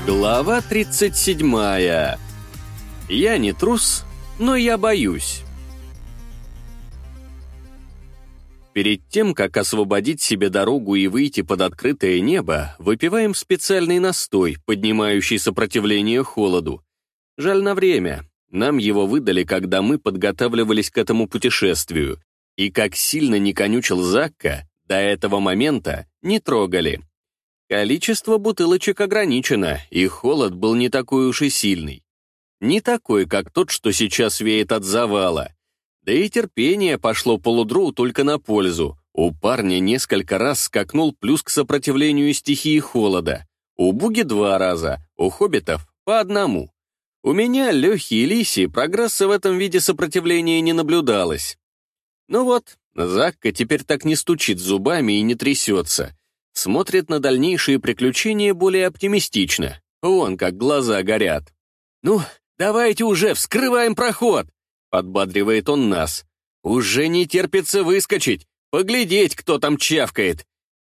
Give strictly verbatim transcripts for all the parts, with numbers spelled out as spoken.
Глава тридцать седьмая. Я не трус, но я боюсь. Перед тем, как освободить себе дорогу и выйти под открытое небо, выпиваем специальный настой, поднимающий сопротивление холоду. Жаль на время. Нам его выдали, когда мы подготавливались к этому путешествию. И как сильно не конючил Закка, до этого момента не трогали. Количество бутылочек ограничено, и холод был не такой уж и сильный. Не такой, как тот, что сейчас веет от завала. Да и терпение пошло полудру только на пользу. У парня несколько раз скакнул плюс к сопротивлению стихии холода. У Буги два раза, у хоббитов по одному. У меня, Лехи и Лиси, прогресса в этом виде сопротивления не наблюдалось. Ну вот, Закка теперь так не стучит зубами и не трясется. Смотрит на дальнейшие приключения более оптимистично. Вон как глаза горят. «Ну, давайте уже, вскрываем проход!» — подбадривает он нас. «Уже не терпится выскочить, поглядеть, кто там чавкает.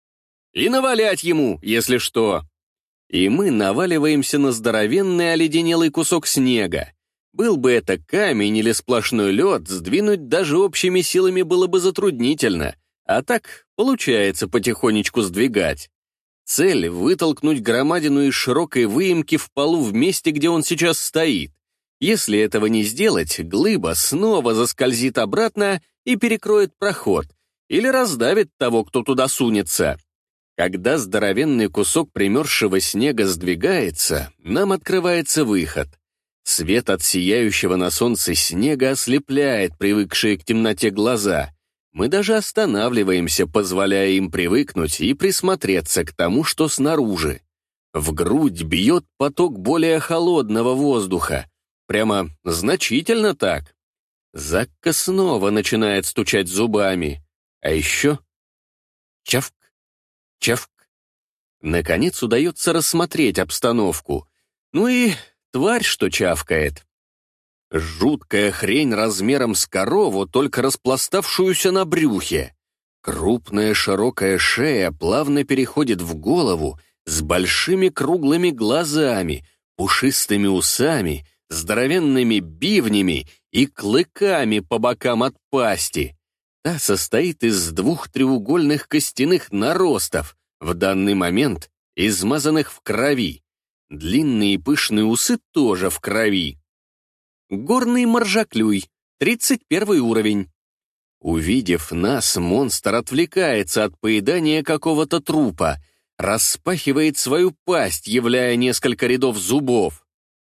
И навалять ему, если что». И мы наваливаемся на здоровенный оледенелый кусок снега. Был бы это камень или сплошной лед, сдвинуть даже общими силами было бы затруднительно. А так получается потихонечку сдвигать. Цель — вытолкнуть громадину из широкой выемки в полу в месте, где он сейчас стоит. Если этого не сделать, глыба снова заскользит обратно и перекроет проход, или раздавит того, кто туда сунется. Когда здоровенный кусок примерзшего снега сдвигается, нам открывается выход. Свет от сияющего на солнце снега ослепляет привыкшие к темноте глаза. Мы даже останавливаемся, позволяя им привыкнуть и присмотреться к тому, что снаружи. В грудь бьет поток более холодного воздуха. Прямо значительно так. Закка снова начинает стучать зубами. А еще... Чавк, чавк. Наконец удается рассмотреть обстановку. Ну и тварь, что чавкает. Жуткая хрень размером с корову, только распластавшуюся на брюхе. Крупная широкая шея плавно переходит в голову с большими круглыми глазами, пушистыми усами, здоровенными бивнями и клыками по бокам от пасти. Та состоит из двух треугольных костяных наростов, в данный момент измазанных в крови. Длинные и пышные усы тоже в крови. Горный моржаклюй, тридцать первый уровень. Увидев нас, монстр отвлекается от поедания какого-то трупа, распахивает свою пасть, являя несколько рядов зубов.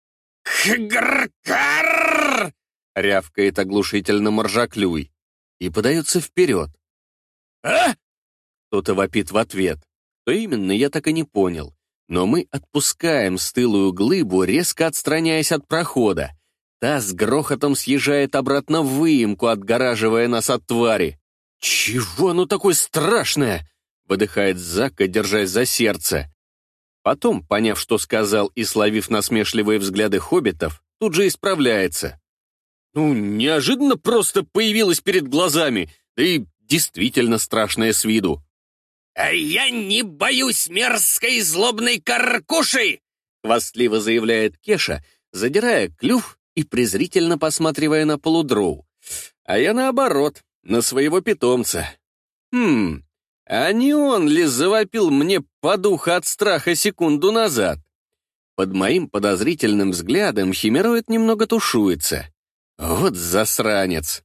«Хгркар!» — рявкает оглушительно моржаклюй и подается вперед. «А?» — кто-то вопит в ответ. Что именно, я так и не понял. Но мы отпускаем стылую глыбу, резко отстраняясь от прохода. Та с грохотом съезжает обратно в выемку, отгораживая нас от твари. «Чего оно такое страшное?» — выдыхает Закка, держась за сердце. Потом, поняв, что сказал, и словив насмешливые взгляды хоббитов, тут же исправляется. «Ну, неожиданно просто появилась перед глазами, да и действительно страшная с виду». «А я не боюсь мерзкой злобной каркуши!» — хвастливо заявляет Кеша, задирая клюв и презрительно посматривая на полудроу. А я наоборот, на своего питомца. Хм, а не он ли завопил мне подуха от страха секунду назад? Под моим подозрительным взглядом химероид немного тушуется. Вот засранец.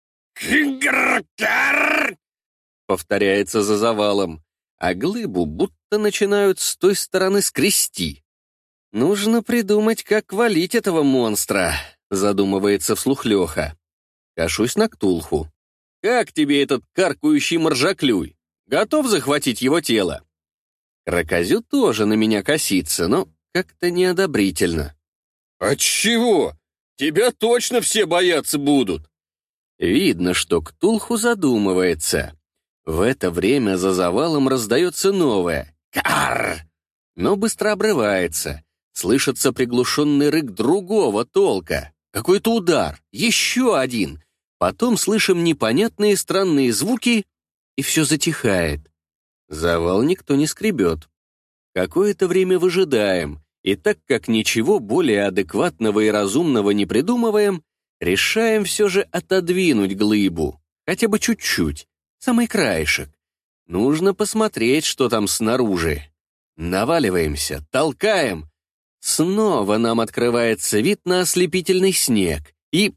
«Хгркар!» — повторяется за завалом, а глыбу будто начинают с той стороны скрести. «Нужно придумать, как валить этого монстра», — задумывается вслух Леха. Кашусь на Ктулху. «Как тебе этот каркающий моржаклюй? Готов захватить его тело?» Кракозю тоже на меня косится, но как-то неодобрительно. «Отчего? Тебя точно все бояться будут!» Видно, что Ктулху задумывается. В это время за завалом раздается новое «Кар!», но быстро обрывается. Слышится приглушенный рык другого толка. Какой-то удар, еще один. Потом слышим непонятные странные звуки, и все затихает. Завал никто не скребет. Какое-то время выжидаем, И так как ничего более адекватного и разумного не придумываем, решаем все же отодвинуть глыбу, хотя бы чуть-чуть, самый краешек. Нужно посмотреть, что там снаружи. Наваливаемся, толкаем. Снова нам открывается вид на ослепительный снег. И...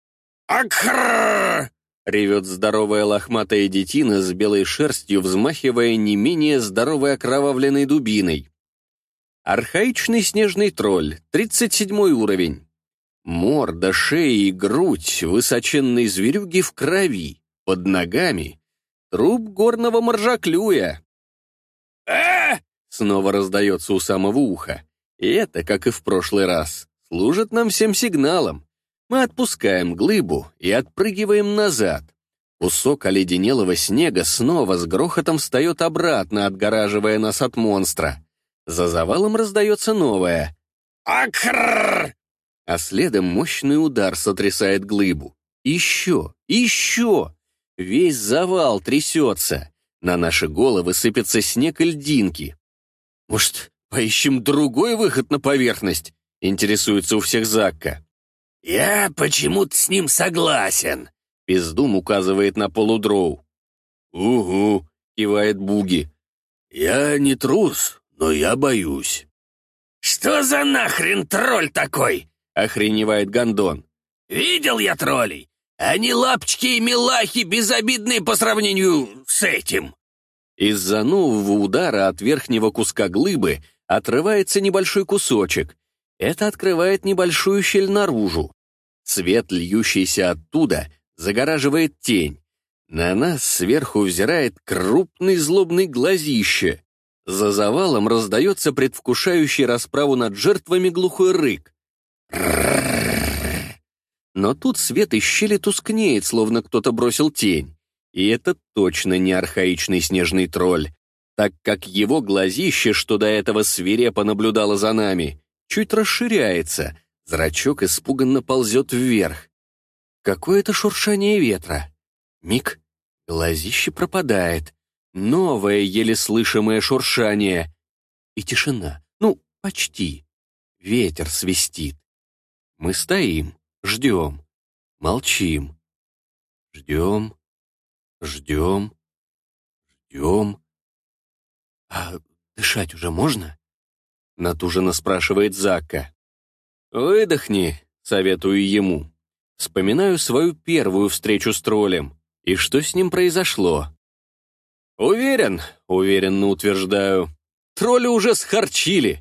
«Акхрррр!» — ревет здоровая лохматая детина с белой шерстью, взмахивая не менее здоровой окровавленной дубиной. Архаичный снежный тролль, тридцать седьмой уровень. Морда, шея и грудь высоченной зверюги в крови, под ногами труп горного моржаклюя. «А!» — снова раздается у самого уха. И это, как и в прошлый раз, служит нам всем сигналом. Мы отпускаем глыбу и отпрыгиваем назад. Кусок оледенелого снега снова с грохотом встает обратно, отгораживая нас от монстра. За завалом раздается новое «Акхрррр!», а следом мощный удар сотрясает глыбу. Еще, еще! Весь завал трясется. На наши головы сыпется снег и льдинки. «Может, поищем другой выход на поверхность?» — интересуется у всех Закка. «Я почему-то с ним согласен», — Пиздум указывает на полудроу. «Угу», — кивает Буги. «Я не трус, но я боюсь». «Что за нахрен тролль такой?» — охреневает Гондон. «Видел я троллей. Они лапочки и милахи, безобидные по сравнению с этим». Из-за нового удара от верхнего куска глыбы отрывается небольшой кусочек. Это открывает небольшую щель наружу. Свет, льющийся оттуда, загораживает тень. На нас сверху взирает крупный злобный глазище. За завалом раздается предвкушающий расправу над жертвами глухой рык. Но тут свет из щели тускнеет, словно кто-то бросил тень. И это точно не архаичный снежный тролль, так как его глазище, что до этого свирепо наблюдало за нами, чуть расширяется, зрачок испуганно ползет вверх. Какое-то шуршание ветра. Миг, глазище пропадает. Новое, еле слышимое шуршание. И тишина. Ну, почти. Ветер свистит. Мы стоим, ждем, молчим. Ждем, ждем, ждем. «А дышать уже можно?» — натуженно спрашивает Закка. «Выдохни», — советую ему. Вспоминаю свою первую встречу с троллем. И что с ним произошло? «Уверен», — уверенно утверждаю. «Тролля уже схарчили».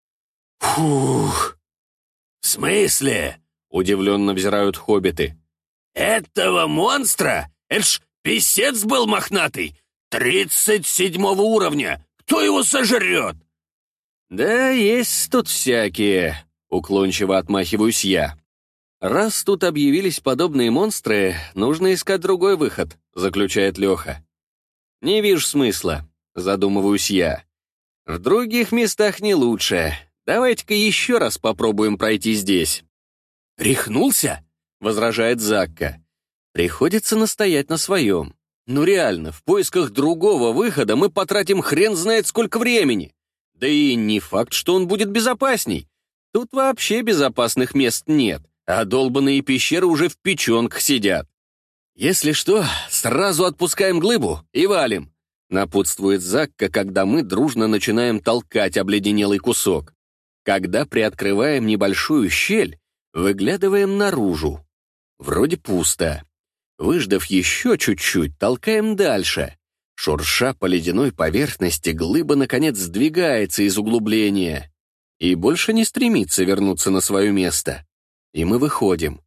«Фух!» «В смысле?» — удивленно взирают хоббиты. «Этого монстра? Это ж писец был мохнатый! Тридцать седьмого уровня! Кто его сожрет?» «Да есть тут всякие», — уклончиво отмахиваюсь я. «Раз тут объявились подобные монстры, нужно искать другой выход», — заключает Леха. «Не вижу смысла», — задумываюсь я. «В других местах не лучше. Давайте-ка еще раз попробуем пройти здесь». «Рехнулся?» — возражает Закка. Приходится настоять на своем. Ну реально, в поисках другого выхода мы потратим хрен знает сколько времени. Да и не факт, что он будет безопасней. Тут вообще безопасных мест нет, а долбаные пещеры уже в печенках сидят. «Если что, сразу отпускаем глыбу и валим», — напутствует Закка, когда мы дружно начинаем толкать обледенелый кусок. Когда приоткрываем небольшую щель, выглядываем наружу. Вроде пусто. Выждав еще чуть-чуть, толкаем дальше. Шурша по ледяной поверхности, глыба, наконец, сдвигается из углубления и больше не стремится вернуться на свое место. И мы выходим.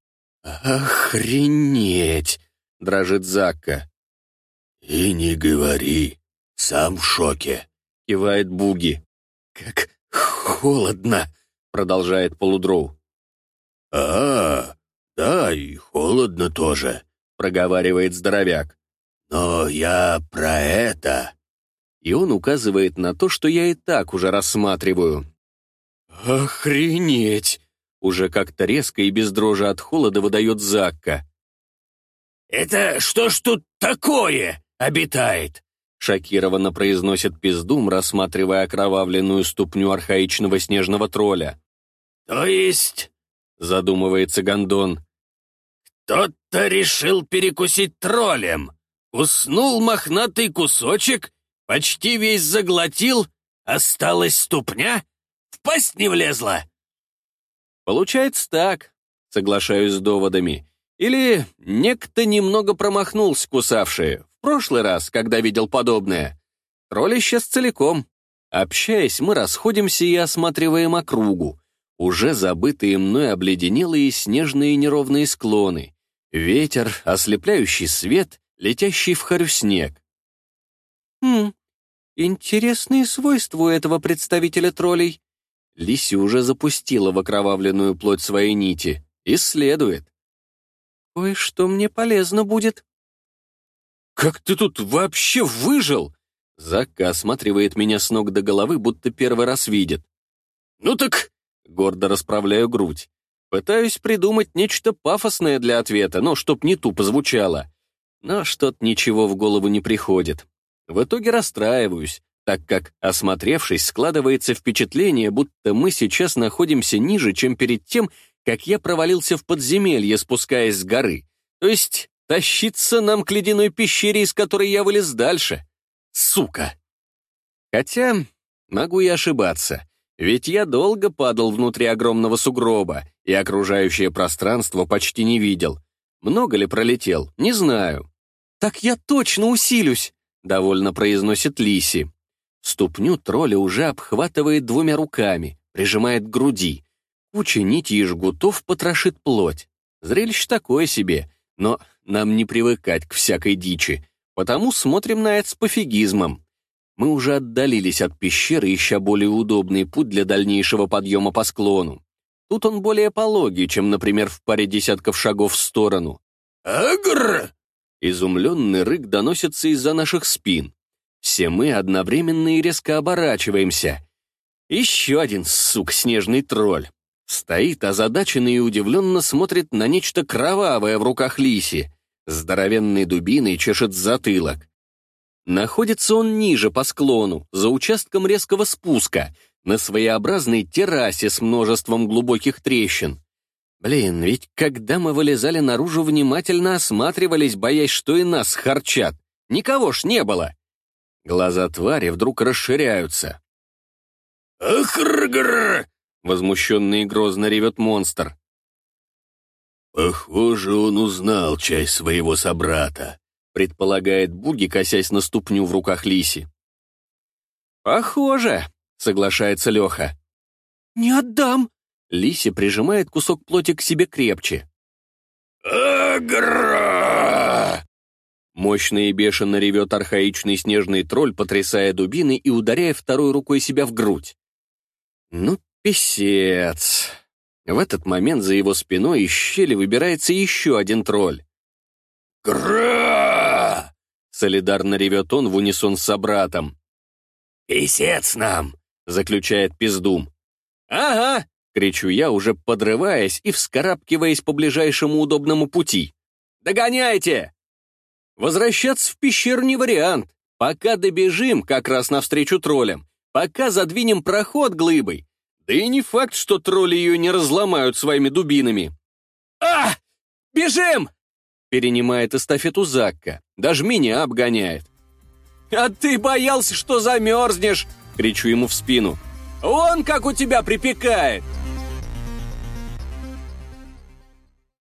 «Охренеть!» — дрожит Закка. «И не говори, сам в шоке», — кивает Буги. «Как холодно!» — продолжает полудроу. «А, да, и холодно тоже», — проговаривает здоровяк. «Но я про это...» И он указывает на то, что я и так уже рассматриваю. «Охренеть!» — уже как-то резко и без дрожи от холода выдает Закка. «Это что ж тут такое обитает?» — шокированно произносит Пиздум, рассматривая окровавленную ступню архаичного снежного тролля. «То есть...» — задумывается Гондон. «Кто-то решил перекусить троллем. Уснул мохнатый кусочек, почти весь заглотил, осталась ступня, в пасть не влезла». «Получается так», — соглашаюсь с доводами. «Или некто немного промахнулся, кусавший. В прошлый раз, когда видел подобное. Тролль исчез целиком. Общаясь, мы расходимся и осматриваем округу. Уже забытые мной обледенелые снежные неровные склоны. Ветер, ослепляющий свет, летящий в харю снег. «Хм, интересные свойства у этого представителя троллей». Лиси уже запустила в окровавленную плоть своей нити. Исследует. «Кое-что мне полезно будет». «Как ты тут вообще выжил?» Закка осматривает меня с ног до головы, будто первый раз видит. «Ну так...» — гордо расправляю грудь. Пытаюсь придумать нечто пафосное для ответа, но чтоб не тупо звучало. Но что-то ничего в голову не приходит. В итоге расстраиваюсь, так как, осмотревшись, складывается впечатление, будто мы сейчас находимся ниже, чем перед тем, как я провалился в подземелье, спускаясь с горы. То есть тащиться нам к ледяной пещере, из которой я вылез дальше. Сука! Хотя могу и ошибаться, ведь я долго падал внутри огромного сугроба, и окружающее пространство почти не видел. Много ли пролетел? Не знаю. «Так я точно усилюсь», — довольно произносит Лиси. Ступню тролля уже обхватывает двумя руками, прижимает к груди. Куча нитей и жгутов потрошит плоть. Зрелище такое себе, но нам не привыкать к всякой дичи, потому смотрим на это с пофигизмом. Мы уже отдалились от пещеры, ища более удобный путь для дальнейшего подъема по склону. Тут он более пологий, чем, например, в паре десятков шагов в сторону. «Агр!» Изумленный рык доносится из-за наших спин. Все мы одновременно и резко оборачиваемся. Еще один, сук, снежный тролль. Стоит озадаченный и удивленно смотрит на нечто кровавое в руках Лиси. Здоровенной дубиной чешет затылок. Находится он ниже по склону, за участком резкого спуска, на своеобразной террасе с множеством глубоких трещин. Блин, ведь когда мы вылезали наружу, внимательно осматривались, боясь, что и нас харчат. Никого ж не было. Глаза твари вдруг расширяются. «Ахргр!» — возмущенно и грозно ревет монстр. «Похоже, он узнал часть своего собрата», — предполагает Буги, косясь на ступню в руках Лиси. «Похоже», — соглашается Леха. «Не отдам!» — Лиси прижимает кусок плоти к себе крепче. «Агра!» Мощно и бешено ревет архаичный снежный тролль, потрясая дубиной и ударяя второй рукой себя в грудь. Ну, писец. В этот момент за его спиной из щели выбирается еще один тролль. «Гра!» — солидарно ревет он в унисон с собратом. «Писец нам!» — заключает Пиздум. «Ага!» — кричу я, уже подрываясь и вскарабкиваясь по ближайшему удобному пути. «Догоняйте!» Возвращаться в пещеру не вариант. Пока добежим, как раз навстречу троллям, пока задвинем проход глыбой. Да и не факт, что тролли ее не разломают своими дубинами. «А! Бежим!» — перенимает эстафету Закка. Даже меня обгоняет. «А ты боялся, что замерзнешь!» — кричу ему в спину. «Вон как у тебя припекает!»